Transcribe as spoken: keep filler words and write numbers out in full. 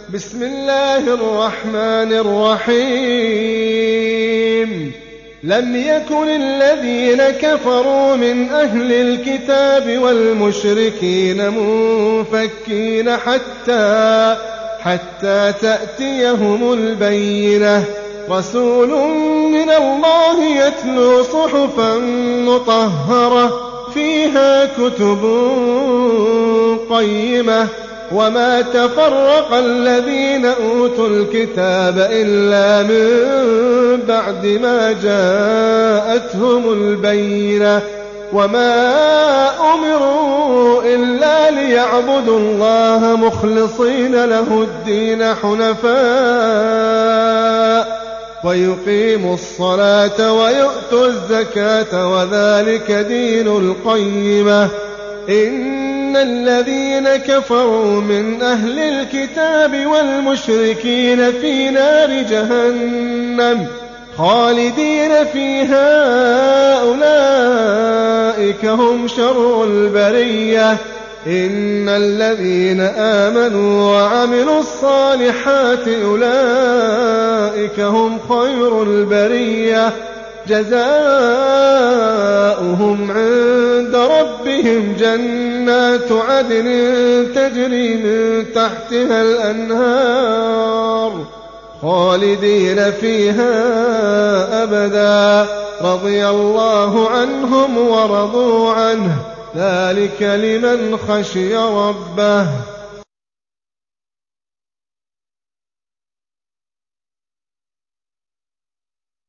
بسم الله الرحمن الرحيم لم يكن الذين كفروا من أهل الكتاب والمشركين منفكين حتى حتى تأتيهم البينة رسول من الله يتلو صحفا مطهرة فيها كتب قيمة وما تفرق الذين أوتوا الكتاب إلا من بعد ما جاءتهم البينة وما أمروا إلا ليعبدوا الله مخلصين له الدين حنفاء ويقيموا الصلاة ويؤتوا الزكاة وذلك دين القيمة إن الذين كفروا من أهل الكتاب والمشركين في نار جهنم خالدين فيها أولئك هم شر البرية إن الذين آمنوا وعملوا الصالحات أولئك هم خير البرية جزاؤهم عند ربهم جنات عدن تجري من تحتها الأنهار خالدين فيها أبدا رضي الله عنهم ورضوا عنه ذلك لمن خشي ربه.